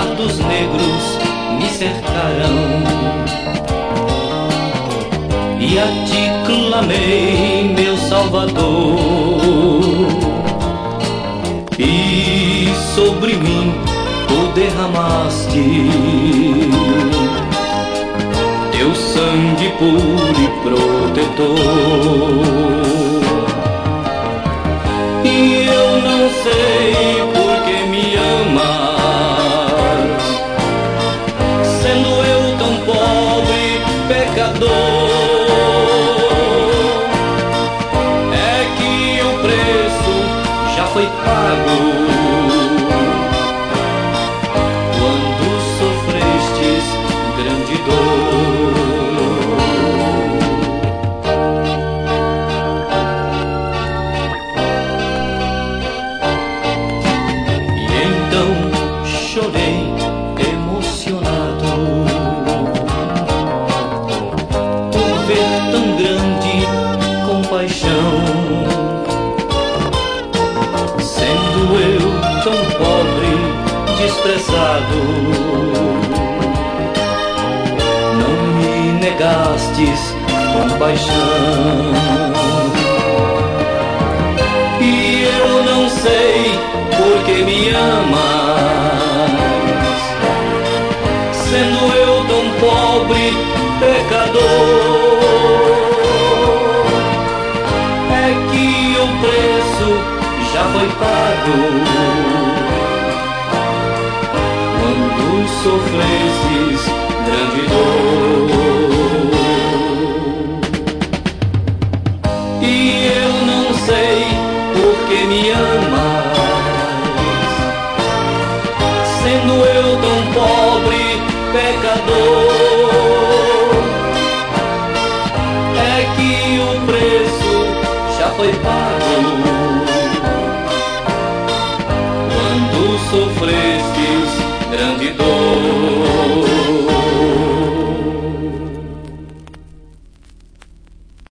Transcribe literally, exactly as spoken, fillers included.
dardos negros me cercaram, e a ti clamei, meu Salvador, e sobre mim tu derramaste teu sangue puro e protetor. E eu não sei por que me amas, sendo eu tão pobre, pecador. É que o preço já foi pago quando sofrestes grande dor. Chorei emocionado por ver tão grande compaixão, sendo eu tão pobre, desprezado. Não me negastes compaixão, e eu não sei por que me amas, sendo eu tão pobre, pecador. É que o preço já foi pago quando sofrestes grande dor. E eu não sei por que me amas, sendo eu tão pobre, pecador. É que o preço já foi pago quando sofrestes grande dor.